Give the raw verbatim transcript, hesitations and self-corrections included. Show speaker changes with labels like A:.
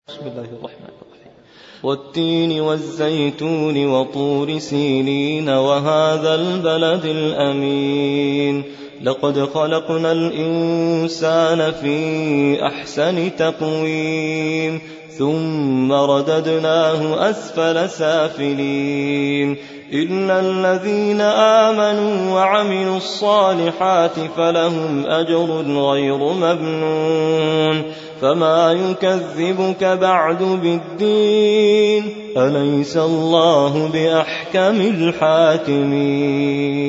A: بسم الله الرحمن الرحيم. والتين والزيتون وطور سينين وهذا البلد الأمين لقد خلقنا الإنسان في أحسن تقويم ثم رددناه أسفل سافلين إلا الذين آمنوا وعملوا الصالحات فلهم أجر غير ممنون فما يكذبك بعد بالدين أليس الله بأحكم الحاكمين.